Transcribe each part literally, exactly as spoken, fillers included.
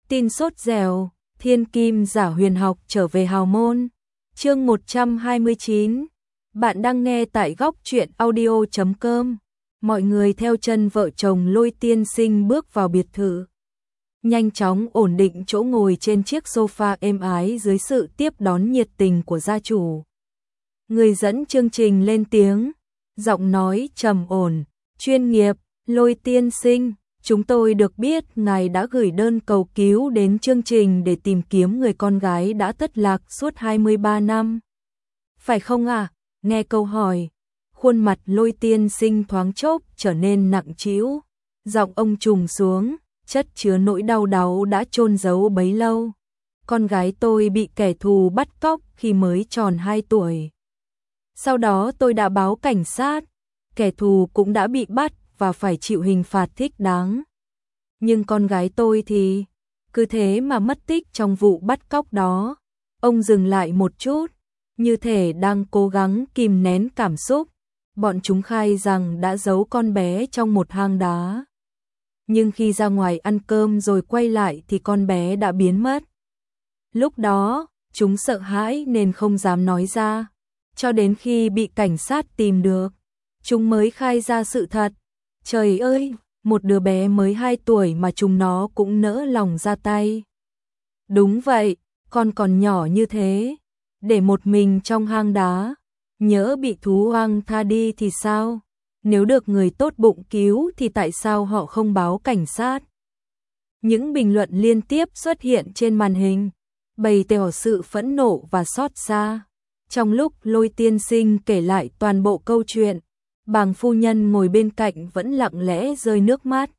Tin sốt dẻo, thiên kim giả huyền học trở về hào môn. Chương một trăm hai mươi chín. Bạn đang nghe tại góc truyện audio chấm com. Mọi người theo chân vợ chồng Lôi tiên sinh bước vào biệt thự. Nhanh chóng ổn định chỗ ngồi trên chiếc sofa êm ái dưới sự tiếp đón nhiệt tình của gia chủ. Người dẫn chương trình lên tiếng, giọng nói trầm ổn, chuyên nghiệp. Lôi tiên sinh, chúng tôi được biết ngài đã gửi đơn cầu cứu đến chương trình để tìm kiếm người con gái đã thất lạc suốt hai mươi ba năm. Phải không à? Nghe câu hỏi, khuôn mặt Lôi tiên sinh thoáng chốc trở nên nặng trĩu, giọng ông trùng xuống, chất chứa nỗi đau đáu đã chôn giấu bấy lâu. Con gái tôi bị kẻ thù bắt cóc khi mới tròn hai tuổi. Sau đó tôi đã báo cảnh sát, kẻ thù cũng đã bị bắt và phải chịu hình phạt thích đáng. Nhưng con gái tôi thì cứ thế mà mất tích trong vụ bắt cóc đó. Ông dừng lại một chút, như thể đang cố gắng kìm nén cảm xúc. Bọn chúng khai rằng đã giấu con bé trong một hang đá. Nhưng khi ra ngoài ăn cơm rồi quay lại thì con bé đã biến mất. Lúc đó, chúng sợ hãi nên không dám nói ra. Cho đến khi bị cảnh sát tìm được, chúng mới khai ra sự thật. Trời ơi, một đứa bé mới hai tuổi mà chúng nó cũng nỡ lòng ra tay. Đúng vậy, con còn nhỏ như thế, để một mình trong hang đá, nhỡ bị thú hoang tha đi thì sao? Nếu được người tốt bụng cứu thì tại sao họ không báo cảnh sát? Những bình luận liên tiếp xuất hiện trên màn hình, bày tỏ sự phẫn nộ và xót xa. Trong lúc Lôi tiên sinh kể lại toàn bộ câu chuyện, bàng phu nhân ngồi bên cạnh vẫn lặng lẽ rơi nước mắt.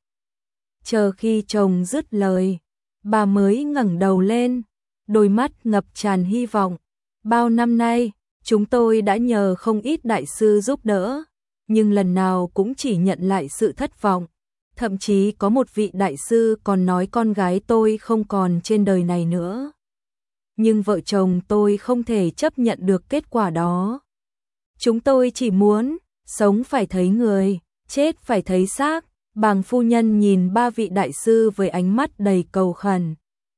Chờ khi chồng dứt lời, bà mới ngẩng đầu lên, đôi mắt ngập tràn hy vọng. Bao năm nay, chúng tôi đã nhờ không ít đại sư giúp đỡ, nhưng lần nào cũng chỉ nhận lại sự thất vọng. Thậm chí có một vị đại sư còn nói con gái tôi không còn trên đời này nữa. Nhưng vợ chồng tôi không thể chấp nhận được kết quả đó. Chúng tôi chỉ muốn sống phải thấy người, chết phải thấy xác. Bàng phu nhân nhìn ba vị đại sư với ánh mắt đầy cầu khẩn,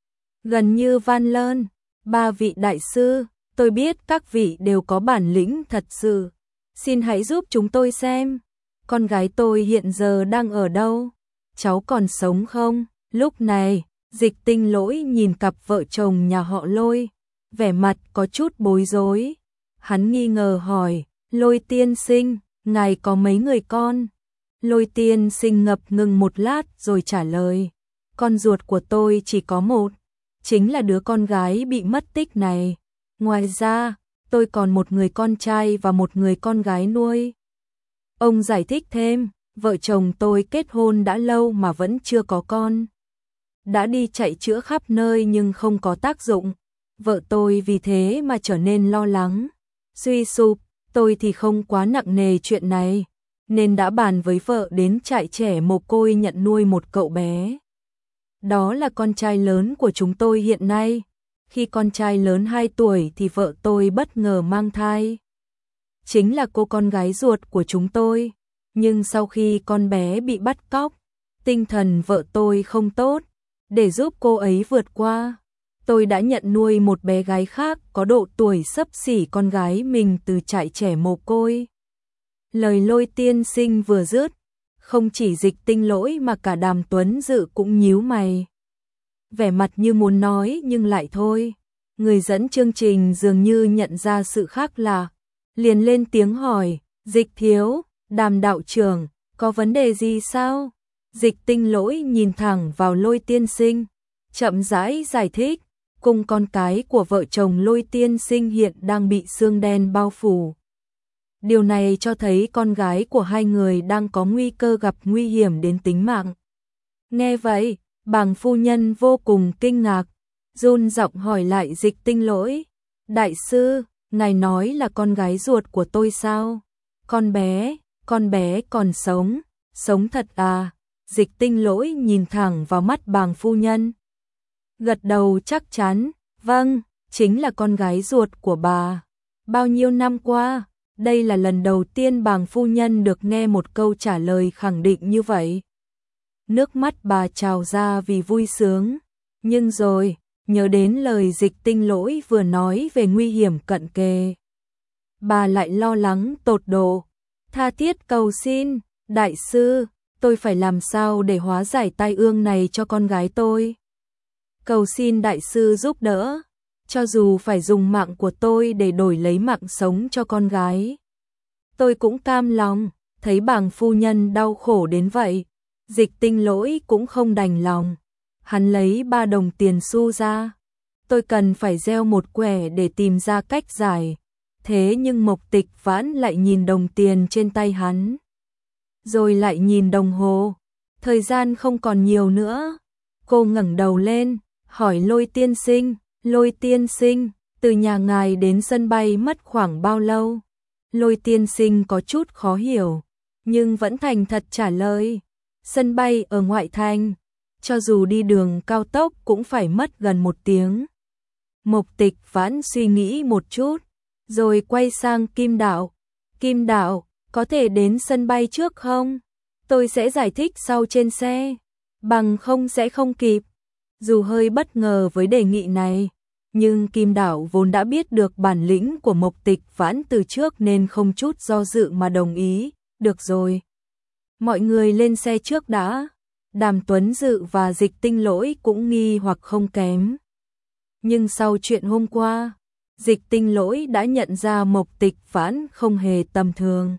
gần như van lơn. Ba vị đại sư, tôi biết các vị đều có bản lĩnh thật sự. Xin hãy giúp chúng tôi xem, con gái tôi hiện giờ đang ở đâu? Cháu còn sống không? Lúc này, Dịch Tinh Lỗi nhìn cặp vợ chồng nhà họ Lôi, vẻ mặt có chút bối rối. Hắn nghi ngờ hỏi, Lôi tiên sinh, ngài có mấy người con? Lôi tiên sinh ngập ngừng một lát rồi trả lời, con ruột của tôi chỉ có một, chính là đứa con gái bị mất tích này. Ngoài ra, tôi còn một người con trai và một người con gái nuôi. Ông giải thích thêm, vợ chồng tôi kết hôn đã lâu mà vẫn chưa có con. Đã đi chạy chữa khắp nơi nhưng không có tác dụng. Vợ tôi vì thế mà trở nên lo lắng, suy sụp. Tôi thì không quá nặng nề chuyện này, nên đã bàn với vợ đến trại trẻ mồ côi nhận nuôi một cậu bé. Đó là con trai lớn của chúng tôi hiện nay. Khi con trai lớn hai tuổi thì vợ tôi bất ngờ mang thai. Chính là cô con gái ruột của chúng tôi. Nhưng sau khi con bé bị bắt cóc, tinh thần vợ tôi không tốt. Để giúp cô ấy vượt qua, tôi đã nhận nuôi một bé gái khác có độ tuổi xấp xỉ con gái mình từ trại trẻ mồ côi. Lời Lôi tiên sinh vừa dứt, không chỉ Dịch Tinh Lỗi mà cả Đàm Tuấn Dự cũng nhíu mày. Vẻ mặt như muốn nói nhưng lại thôi. Người dẫn chương trình dường như nhận ra sự khác lạ, liền lên tiếng hỏi, Dịch thiếu, Đàm đạo trưởng, có vấn đề gì sao? Dịch Tinh Lỗi nhìn thẳng vào Lôi tiên sinh, chậm rãi giải thích, cùng con cái của vợ chồng Lôi tiên sinh hiện đang bị xương đen bao phủ. Điều này cho thấy con gái của hai người đang có nguy cơ gặp nguy hiểm đến tính mạng. Nghe vậy, bàng phu nhân vô cùng kinh ngạc, run giọng hỏi lại Dịch Tinh Lỗi, đại sư, ngài nói là con gái ruột của tôi sao? Con bé, con bé còn sống, sống thật à? Dịch Tinh Lỗi nhìn thẳng vào mắt bàng phu nhân, gật đầu chắc chắn, vâng, chính là con gái ruột của bà. Bao nhiêu năm qua, đây là lần đầu tiên bàng phu nhân được nghe một câu trả lời khẳng định như vậy. Nước mắt bà trào ra vì vui sướng. Nhưng rồi, nhớ đến lời Dịch Tinh Lỗi vừa nói về nguy hiểm cận kề, bà lại lo lắng tột độ, tha thiết cầu xin, đại sư, tôi phải làm sao để hóa giải tai ương này cho con gái tôi? Cầu xin đại sư giúp đỡ, cho dù phải dùng mạng của tôi để đổi lấy mạng sống cho con gái. Tôi cũng cam lòng, thấy bàng phu nhân đau khổ đến vậy, Dịch Tinh Lỗi cũng không đành lòng. Hắn lấy ba đồng tiền xu ra. Tôi cần phải gieo một quẻ để tìm ra cách giải. Thế nhưng Mộc Tịch Vãn lại nhìn đồng tiền trên tay hắn. Rồi lại nhìn đồng hồ. Thời gian không còn nhiều nữa. Cô ngẩng đầu lên, hỏi Lôi tiên sinh, Lôi tiên sinh, từ nhà ngài đến sân bay mất khoảng bao lâu? Lôi tiên sinh có chút khó hiểu, nhưng vẫn thành thật trả lời. Sân bay ở ngoại thành, cho dù đi đường cao tốc cũng phải mất gần một tiếng. Mộc Tịch Vãn suy nghĩ một chút, rồi quay sang Kim Đạo. Kim Đạo, có thể đến sân bay trước không? Tôi sẽ giải thích sau trên xe, bằng không sẽ không kịp. Dù hơi bất ngờ với đề nghị này, nhưng Kim Đạo vốn đã biết được bản lĩnh của Mộc Tịch Vãn từ trước nên không chút do dự mà đồng ý. Được rồi, mọi người lên xe trước đã. Đàm Tuấn Dự và Dịch Tinh Lỗi cũng nghi hoặc không kém. Nhưng sau chuyện hôm qua, Dịch Tinh Lỗi đã nhận ra Mộc Tịch Vãn không hề tầm thường.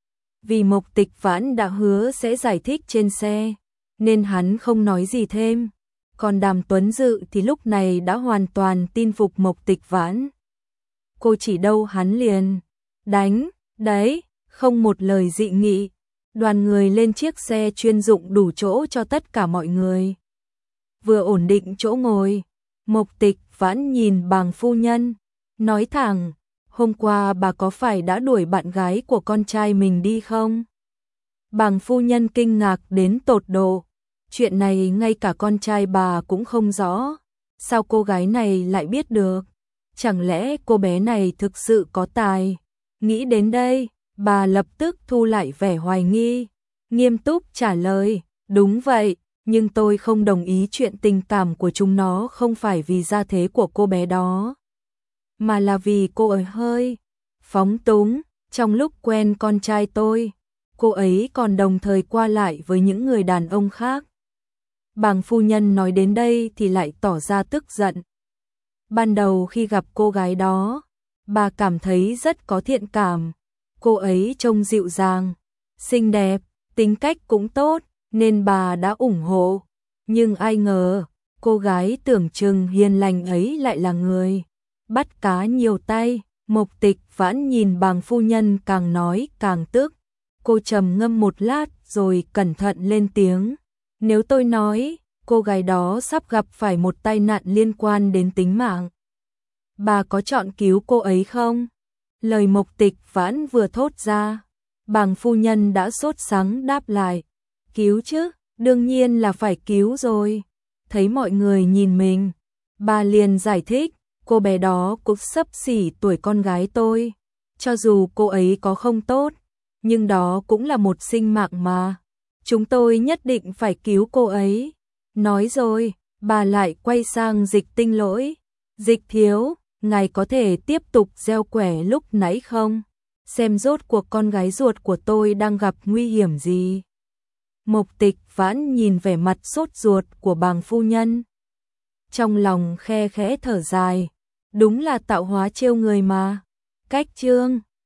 Vì Mộc Tịch Vãn đã hứa sẽ giải thích trên xe, nên hắn không nói gì thêm. Còn Đàm Tuấn Dự thì lúc này đã hoàn toàn tin phục Mộc Tịch Vãn. Cô chỉ đâu hắn liền đánh, đấy, không một lời dị nghị. Đoàn người lên chiếc xe chuyên dụng đủ chỗ cho tất cả mọi người. Vừa ổn định chỗ ngồi, Mộc Tịch Vãn nhìn bàng phu nhân, nói thẳng, hôm qua bà có phải đã đuổi bạn gái của con trai mình đi không? Bàng phu nhân kinh ngạc đến tột độ, chuyện này ngay cả con trai bà cũng không rõ, sao cô gái này lại biết được? Chẳng lẽ cô bé này thực sự có tài? Nghĩ đến đây, bà lập tức thu lại vẻ hoài nghi, nghiêm túc trả lời, đúng vậy, nhưng tôi không đồng ý chuyện tình cảm của chúng nó không phải vì gia thế của cô bé đó, mà là vì cô ấy hơi phóng túng. Trong lúc quen con trai tôi, cô ấy còn đồng thời qua lại với những người đàn ông khác. Bàng phu nhân nói đến đây thì lại tỏ ra tức giận. Ban đầu khi gặp cô gái đó, bà cảm thấy rất có thiện cảm. Cô ấy trông dịu dàng, xinh đẹp, tính cách cũng tốt, nên bà đã ủng hộ. Nhưng ai ngờ, cô gái tưởng chừng hiền lành ấy lại là người bắt cá nhiều tay. Mộc Tịch Vãn nhìn bàng phu nhân càng nói càng tức. Cô trầm ngâm một lát rồi cẩn thận lên tiếng. Nếu tôi nói, cô gái đó sắp gặp phải một tai nạn liên quan đến tính mạng, bà có chọn cứu cô ấy không? Lời Mộc Tịch Vãn vừa thốt ra, bàng phu nhân đã sốt sắng đáp lại. Cứu chứ, đương nhiên là phải cứu rồi. Thấy mọi người nhìn mình, bà liền giải thích, cô bé đó cũng xấp xỉ tuổi con gái tôi. Cho dù cô ấy có không tốt, nhưng đó cũng là một sinh mạng mà. Chúng tôi nhất định phải cứu cô ấy. Nói rồi, bà lại quay sang Dịch Tinh Lỗi. Dịch thiếu, ngài có thể tiếp tục gieo quẻ lúc nãy không? Xem rốt cuộc con gái ruột của tôi đang gặp nguy hiểm gì? Mộc Tịch Vãn nhìn vẻ mặt sốt ruột của bàng phu nhân, trong lòng khe khẽ thở dài. Đúng là tạo hóa trêu người mà. Cách chương